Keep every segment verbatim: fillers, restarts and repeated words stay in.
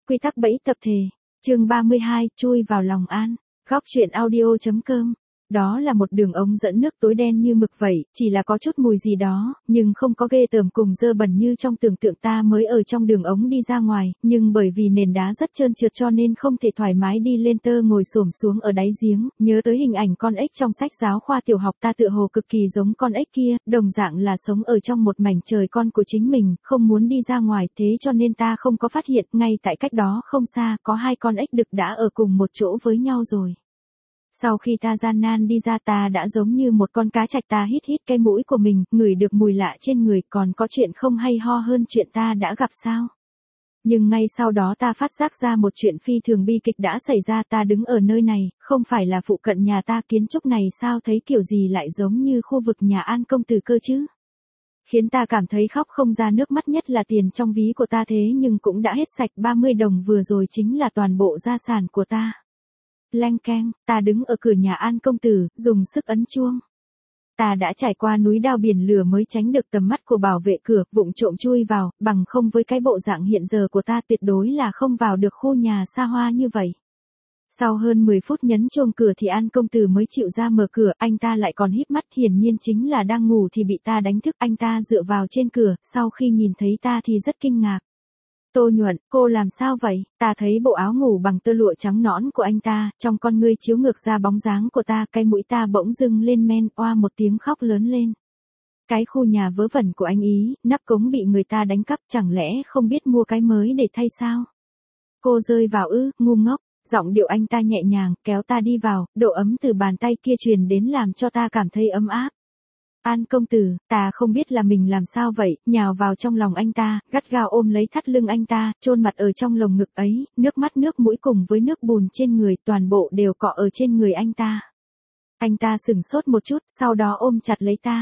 Quy tắc bẫy tập thể. Chương ba mươi hai, chui vào lòng An. Góc truyện audio.com. Đó là một đường ống dẫn nước tối đen như mực vậy, chỉ là có chút mùi gì đó, nhưng không có ghê tởm cùng dơ bẩn như trong tưởng tượng. Ta mới ở trong đường ống đi ra ngoài, nhưng bởi vì nền đá rất trơn trượt cho nên không thể thoải mái đi lên, tơ ngồi xổm xuống ở đáy giếng, nhớ tới hình ảnh con ếch trong sách giáo khoa tiểu học, ta tựa hồ cực kỳ giống con ếch kia, đồng dạng là sống ở trong một mảnh trời con của chính mình, không muốn đi ra ngoài, thế cho nên ta không có phát hiện, ngay tại cách đó không xa, có hai con ếch đực đã ở cùng một chỗ với nhau rồi. Sau khi ta gian nan đi ra, ta đã giống như một con cá trạch, ta hít hít cái mũi của mình, ngửi được mùi lạ trên người, còn có chuyện không hay ho hơn chuyện ta đã gặp sao. Nhưng ngay sau đó ta phát giác ra một chuyện phi thường bi kịch đã xảy ra. Ta đứng ở nơi này, không phải là phụ cận nhà ta, kiến trúc này sao thấy kiểu gì lại giống như khu vực nhà An công tử cơ chứ. Khiến ta cảm thấy khóc không ra nước mắt, nhất là tiền trong ví của ta thế nhưng cũng đã hết sạch. Ba mươi đồng vừa rồi chính là toàn bộ gia sản của ta. Leng keng, ta đứng ở cửa nhà An công tử, dùng sức ấn chuông. Ta đã trải qua núi đao biển lửa mới tránh được tầm mắt của bảo vệ cửa, vụng trộm chui vào, bằng không với cái bộ dạng hiện giờ của ta tuyệt đối là không vào được khu nhà xa hoa như vậy. Sau hơn mười phút nhấn chuông cửa thì An công tử mới chịu ra mở cửa, anh ta lại còn híp mắt, hiển nhiên chính là đang ngủ thì bị ta đánh thức. Anh ta dựa vào trên cửa, sau khi nhìn thấy ta thì rất kinh ngạc. Tô Nhuận, cô làm sao vậy? Ta thấy bộ áo ngủ bằng tơ lụa trắng nõn của anh ta, trong con ngươi chiếu ngược ra bóng dáng của ta, cái mũi ta bỗng dưng lên men, oa một tiếng khóc lớn lên. Cái khu nhà vớ vẩn của anh ý, nắp cống bị người ta đánh cắp, chẳng lẽ không biết mua cái mới để thay sao? Cô rơi vào ư, ngu ngốc. Giọng điệu anh ta nhẹ nhàng, kéo ta đi vào, độ ấm từ bàn tay kia truyền đến làm cho ta cảm thấy ấm áp. An công tử, ta không biết là mình làm sao vậy, nhào vào trong lòng anh ta, gắt gao ôm lấy thắt lưng anh ta, chôn mặt ở trong lồng ngực ấy, nước mắt nước mũi cùng với nước bùn trên người, toàn bộ đều cọ ở trên người anh ta. Anh ta sửng sốt một chút, sau đó ôm chặt lấy ta.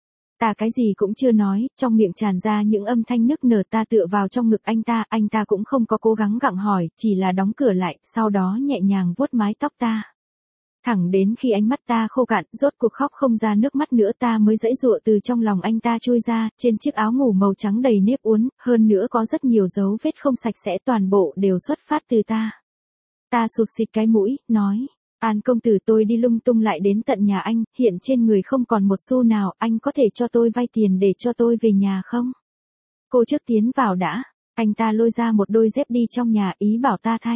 Ta cái gì cũng chưa nói, trong miệng tràn ra những âm thanh nức nở. Ta tựa vào trong ngực anh ta, anh ta cũng không có cố gắng gặng hỏi, chỉ là đóng cửa lại, sau đó nhẹ nhàng vuốt mái tóc ta. Thẳng đến khi ánh mắt ta khô cạn, rốt cuộc khóc không ra nước mắt nữa, ta mới giãy giụa từ trong lòng anh ta chui ra. Trên chiếc áo ngủ màu trắng đầy nếp uốn, hơn nữa có rất nhiều dấu vết không sạch sẽ, toàn bộ đều xuất phát từ ta. Ta sụt xịt cái mũi, nói, An công tử, tôi đi lung tung lại đến tận nhà anh, hiện trên người không còn một xu nào, anh có thể cho tôi vay tiền để cho tôi về nhà không? Cô trước tiến vào đã. Anh ta lôi ra một đôi dép đi trong nhà, ý bảo ta thay.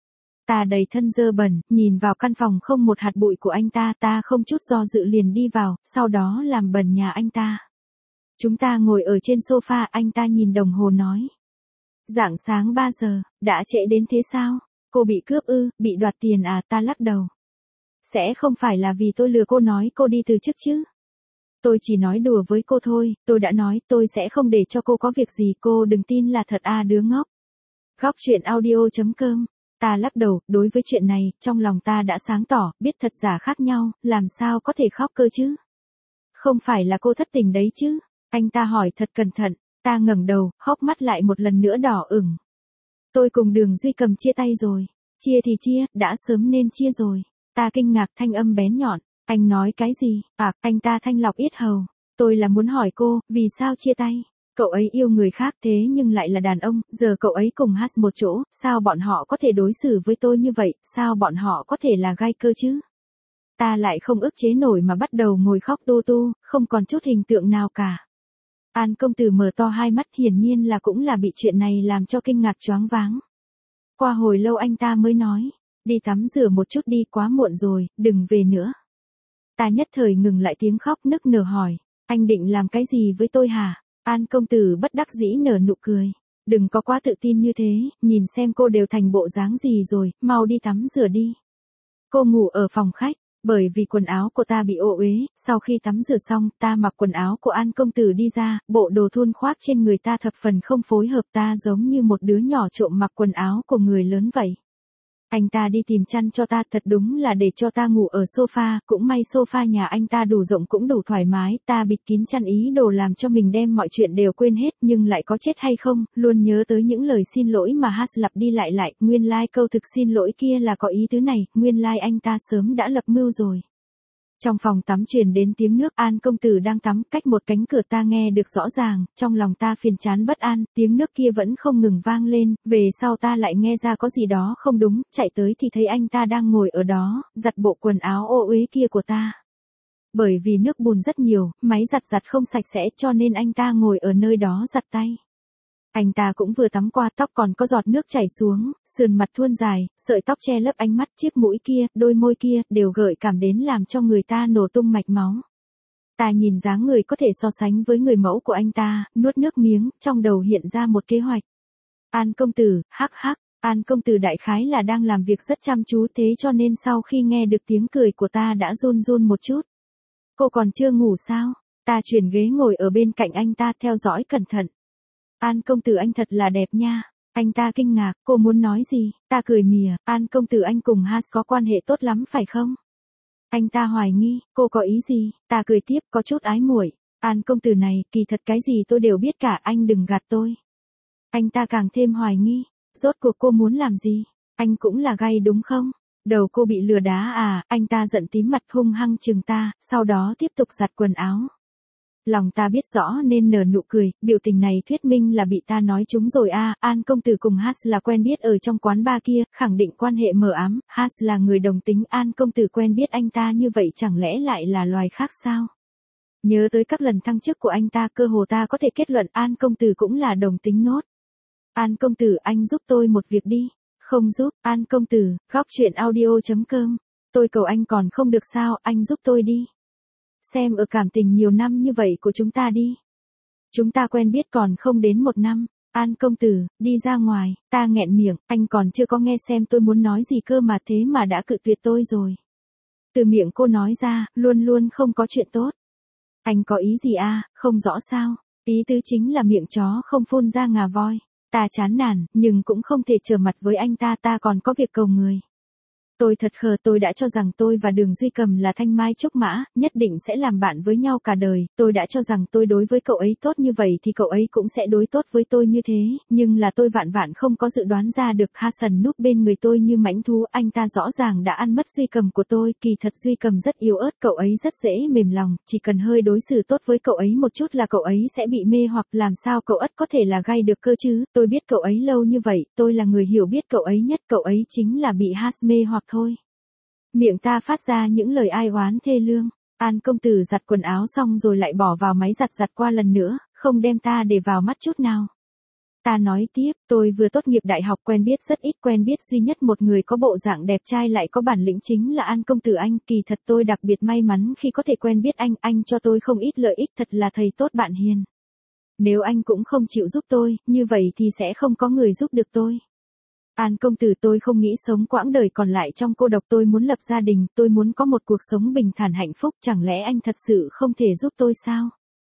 Ta đầy thân dơ bẩn, nhìn vào căn phòng không một hạt bụi của anh ta, ta không chút do dự liền đi vào, sau đó làm bẩn nhà anh ta. Chúng ta ngồi ở trên sofa, anh ta nhìn đồng hồ nói. Rạng sáng ba giờ, đã trễ đến thế sao? Cô bị cướp ư, bị đoạt tiền à? Ta lắc đầu. Sẽ không phải là vì tôi lừa cô nói cô đi từ chức chứ? Tôi chỉ nói đùa với cô thôi, tôi đã nói tôi sẽ không để cho cô có việc gì, cô đừng tin là thật à đứa ngốc. Góc truyện audio.com. Ta lắc đầu, đối với chuyện này, trong lòng ta đã sáng tỏ, biết thật giả khác nhau, làm sao có thể khóc cơ chứ? Không phải là cô thất tình đấy chứ? Anh ta hỏi thật cẩn thận, ta ngẩng đầu, hốc mắt lại một lần nữa đỏ ửng. Tôi cùng Đường Duy Cầm chia tay rồi. Chia thì chia, đã sớm nên chia rồi. Ta kinh ngạc, thanh âm bén nhọn. Anh nói cái gì? À, anh ta thanh lọc yết hầu. Tôi là muốn hỏi cô, vì sao chia tay? Cậu ấy yêu người khác thế nhưng lại là đàn ông, giờ cậu ấy cùng hát một chỗ, sao bọn họ có thể đối xử với tôi như vậy, sao bọn họ có thể là gai cơ chứ? Ta lại không ức chế nổi mà bắt đầu ngồi khóc tu tu, không còn chút hình tượng nào cả. An công tử mở to hai mắt, hiển nhiên là cũng là bị chuyện này làm cho kinh ngạc choáng váng. Qua hồi lâu anh ta mới nói, đi tắm rửa một chút đi, quá muộn rồi, đừng về nữa. Ta nhất thời ngừng lại tiếng khóc nức nở hỏi, anh định làm cái gì với tôi hả? An công tử bất đắc dĩ nở nụ cười. Đừng có quá tự tin như thế, nhìn xem cô đều thành bộ dáng gì rồi, mau đi tắm rửa đi. Cô ngủ ở phòng khách, bởi vì quần áo của ta bị ô uế, sau khi tắm rửa xong, ta mặc quần áo của An công tử đi ra, bộ đồ thun khoác trên người ta thập phần không phối hợp, ta giống như một đứa nhỏ trộm mặc quần áo của người lớn vậy. Anh ta đi tìm chăn cho ta, thật đúng là để cho ta ngủ ở sofa, cũng may sofa nhà anh ta đủ rộng cũng đủ thoải mái, ta bịt kín chăn ý đồ làm cho mình đem mọi chuyện đều quên hết, nhưng lại có chết hay không, luôn nhớ tới những lời xin lỗi mà Hát lặp đi lại lại, nguyên lai like câu thực xin lỗi kia là có ý tứ này, nguyên lai like anh ta sớm đã lập mưu rồi. Trong phòng tắm truyền đến tiếng nước, An công tử đang tắm, cách một cánh cửa ta nghe được rõ ràng, trong lòng ta phiền chán bất an, tiếng nước kia vẫn không ngừng vang lên, về sau ta lại nghe ra có gì đó không đúng, chạy tới thì thấy anh ta đang ngồi ở đó, giặt bộ quần áo ô uế kia của ta. Bởi vì nước bùn rất nhiều, máy giặt giặt không sạch sẽ cho nên anh ta ngồi ở nơi đó giặt tay. Anh ta cũng vừa tắm qua, tóc còn có giọt nước chảy xuống, sườn mặt thuôn dài, sợi tóc che lấp ánh mắt, chiếc mũi kia, đôi môi kia, đều gợi cảm đến làm cho người ta nổ tung mạch máu. Ta nhìn dáng người có thể so sánh với người mẫu của anh ta, nuốt nước miếng, trong đầu hiện ra một kế hoạch. An công tử, hắc hắc, An công tử đại khái là đang làm việc rất chăm chú thế cho nên sau khi nghe được tiếng cười của ta đã run run một chút. Cô còn chưa ngủ sao? Ta chuyển ghế ngồi ở bên cạnh anh ta theo dõi cẩn thận. An công tử anh thật là đẹp nha. Anh ta kinh ngạc, cô muốn nói gì? Ta cười mỉa, An công tử anh cùng Has có quan hệ tốt lắm phải không? Anh ta hoài nghi, cô có ý gì? Ta cười tiếp, có chút ái muội. An công tử này, kỳ thật cái gì tôi đều biết cả, anh đừng gạt tôi. Anh ta càng thêm hoài nghi, rốt cuộc cô muốn làm gì? Anh cũng là gay đúng không? Đầu cô bị lừa đá à? Anh ta giận tím mặt hung hăng chừng ta, sau đó tiếp tục giặt quần áo. Lòng ta biết rõ nên nở nụ cười, biểu tình này thuyết minh là bị ta nói trúng rồi a. À, An công tử cùng Has là quen biết ở trong quán bar kia, khẳng định quan hệ mờ ám, Has là người đồng tính, An công tử quen biết anh ta như vậy chẳng lẽ lại là loài khác sao? Nhớ tới các lần thăng chức của anh ta, cơ hồ ta có thể kết luận An công tử cũng là đồng tính nốt. An công tử anh giúp tôi một việc đi. Không giúp, An công tử, góc chuyện audio chấm com. Tôi cầu anh còn không được sao, anh giúp tôi đi. Xem ở cảm tình nhiều năm như vậy của chúng ta đi. Chúng ta quen biết còn không đến một năm. An công tử, đi ra ngoài, ta nghẹn miệng, anh còn chưa có nghe xem tôi muốn nói gì cơ mà thế mà đã cự tuyệt tôi rồi. Từ miệng cô nói ra, luôn luôn không có chuyện tốt. Anh có ý gì à, không rõ sao, ý tứ chính là miệng chó không phun ra ngà voi. Ta chán nản, nhưng cũng không thể trở mặt với anh ta, ta còn có việc cầu người. Tôi thật khờ, tôi đã cho rằng tôi và Đường Duy Cầm là thanh mai trúc mã, nhất định sẽ làm bạn với nhau cả đời, tôi đã cho rằng tôi đối với cậu ấy tốt như vậy thì cậu ấy cũng sẽ đối tốt với tôi như thế, nhưng là tôi vạn vạn không có dự đoán ra được Hasan núp bên người tôi như mãnh thú, anh ta rõ ràng đã ăn mất Duy Cầm của tôi, kỳ thật Duy Cầm rất yếu ớt, cậu ấy rất dễ mềm lòng, chỉ cần hơi đối xử tốt với cậu ấy một chút là cậu ấy sẽ bị mê hoặc, làm sao cậu ất có thể là gay được cơ chứ, tôi biết cậu ấy lâu như vậy, tôi là người hiểu biết cậu ấy nhất, cậu ấy chính là bị Has mê hoặc thôi. Miệng ta phát ra những lời ai oán thê lương. An công tử giặt quần áo xong rồi lại bỏ vào máy giặt giặt qua lần nữa, không đem ta để vào mắt chút nào. Ta nói tiếp, tôi vừa tốt nghiệp đại học, quen biết rất ít, quen biết duy nhất một người có bộ dạng đẹp trai lại có bản lĩnh chính là An công tử anh, kỳ thật tôi đặc biệt may mắn khi có thể quen biết anh, anh cho tôi không ít lợi ích, thật là thầy tốt bạn hiền. Nếu anh cũng không chịu giúp tôi, như vậy thì sẽ không có người giúp được tôi. An công tử tôi không nghĩ sống quãng đời còn lại trong cô độc, tôi muốn lập gia đình, tôi muốn có một cuộc sống bình thản hạnh phúc, chẳng lẽ anh thật sự không thể giúp tôi sao?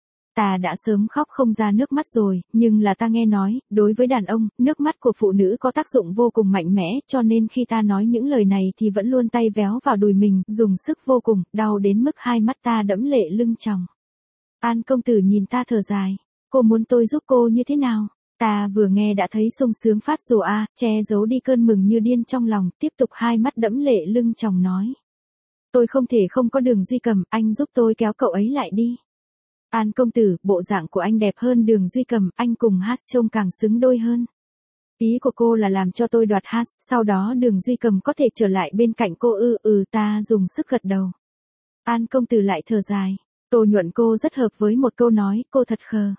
Ta đã sớm khóc không ra nước mắt rồi, nhưng là ta nghe nói, đối với đàn ông, nước mắt của phụ nữ có tác dụng vô cùng mạnh mẽ, cho nên khi ta nói những lời này thì vẫn luôn tay véo vào đùi mình, dùng sức vô cùng, đau đến mức hai mắt ta đẫm lệ lưng tròng. An công tử nhìn ta thở dài, cô muốn tôi giúp cô như thế nào? Ta vừa nghe đã thấy sung sướng phát rồ a, che giấu đi cơn mừng như điên trong lòng, tiếp tục hai mắt đẫm lệ lưng tròng nói. Tôi không thể không có Đường Duy Cầm, anh giúp tôi kéo cậu ấy lại đi. An công tử, bộ dạng của anh đẹp hơn Đường Duy Cầm, anh cùng Has trông càng xứng đôi hơn. Ý của cô là làm cho tôi đoạt Has, sau đó Đường Duy Cầm có thể trở lại bên cạnh cô ư, ừ ta dùng sức gật đầu. An công tử lại thở dài, Tô Nhuận cô rất hợp với một câu nói, cô thật khờ.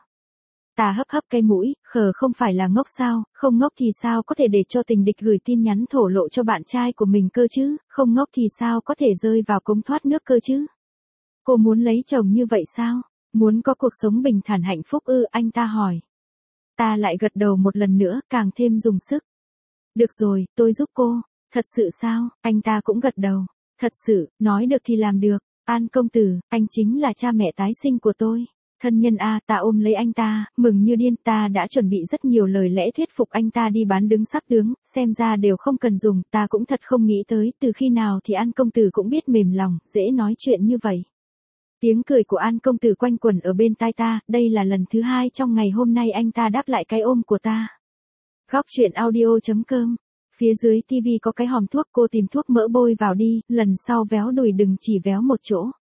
Ta hấp hấp cái mũi, khờ không phải là ngốc sao, không ngốc thì sao có thể để cho tình địch gửi tin nhắn thổ lộ cho bạn trai của mình cơ chứ, không ngốc thì sao có thể rơi vào cống thoát nước cơ chứ. Cô muốn lấy chồng như vậy sao? Muốn có cuộc sống bình thản hạnh phúc ư, anh ta hỏi. Ta lại gật đầu một lần nữa, càng thêm dùng sức. Được rồi, tôi giúp cô. Thật sự sao? Anh ta cũng gật đầu. Thật sự, nói được thì làm được. An công tử, anh chính là cha mẹ tái sinh của tôi. Thân nhân a, ta ôm lấy anh ta, mừng như điên, ta đã chuẩn bị rất nhiều lời lẽ thuyết phục anh ta đi bán đứng sắp tướng, xem ra đều không cần dùng, ta cũng thật không nghĩ tới, từ khi nào thì An công tử cũng biết mềm lòng, dễ nói chuyện như vậy. Tiếng cười của An công tử quanh quẩn ở bên tai ta, đây là lần thứ hai trong ngày hôm nay anh ta đáp lại cái ôm của ta. Góc chuyện audio chấm com. Phía dưới tivi có cái hòm thuốc, cô tìm thuốc mỡ bôi vào đi, lần sau véo đùi đừng chỉ véo một chỗ.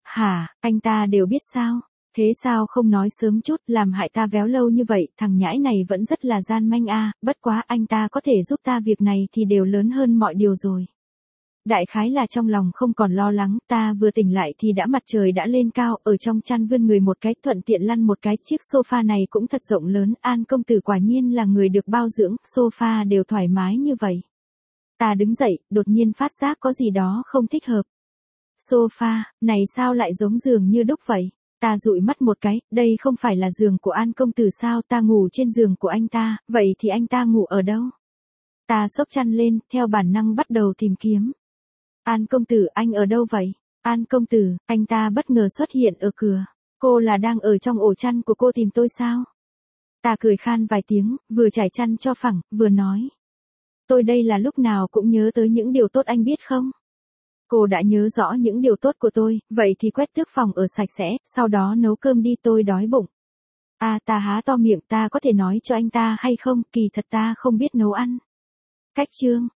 Hả, anh ta đều biết sao? Thế sao không nói sớm chút, làm hại ta véo lâu như vậy, thằng nhãi này vẫn rất là gian manh a, bất quá anh ta có thể giúp ta việc này thì đều lớn hơn mọi điều rồi. Đại khái là trong lòng không còn lo lắng, ta vừa tỉnh lại thì đã mặt trời đã lên cao, ở trong chăn vươn người một cái, thuận tiện lăn một cái, chiếc sofa này cũng thật rộng lớn, An công tử quả nhiên là người được bao dưỡng, sofa đều thoải mái như vậy. Ta đứng dậy, đột nhiên phát giác có gì đó không thích hợp. Sofa, này sao lại giống giường như đúc vậy? Ta dụi mắt một cái, đây không phải là giường của An công tử sao, ta ngủ trên giường của anh ta, vậy thì anh ta ngủ ở đâu? Ta xốc chăn lên, theo bản năng bắt đầu tìm kiếm. An công tử, anh ở đâu vậy? An công tử, anh ta bất ngờ xuất hiện ở cửa. Cô là đang ở trong ổ chăn của cô tìm tôi sao? Ta cười khan vài tiếng, vừa trải chăn cho phẳng, vừa nói. Tôi đây là lúc nào cũng nhớ tới những điều tốt anh biết không? Cô đã nhớ rõ những điều tốt của tôi, vậy thì quét tước phòng ở sạch sẽ, sau đó nấu cơm đi, tôi đói bụng. À, ta há to miệng, ta có thể nói cho anh ta hay không, kỳ thật ta không biết nấu ăn. Cách chương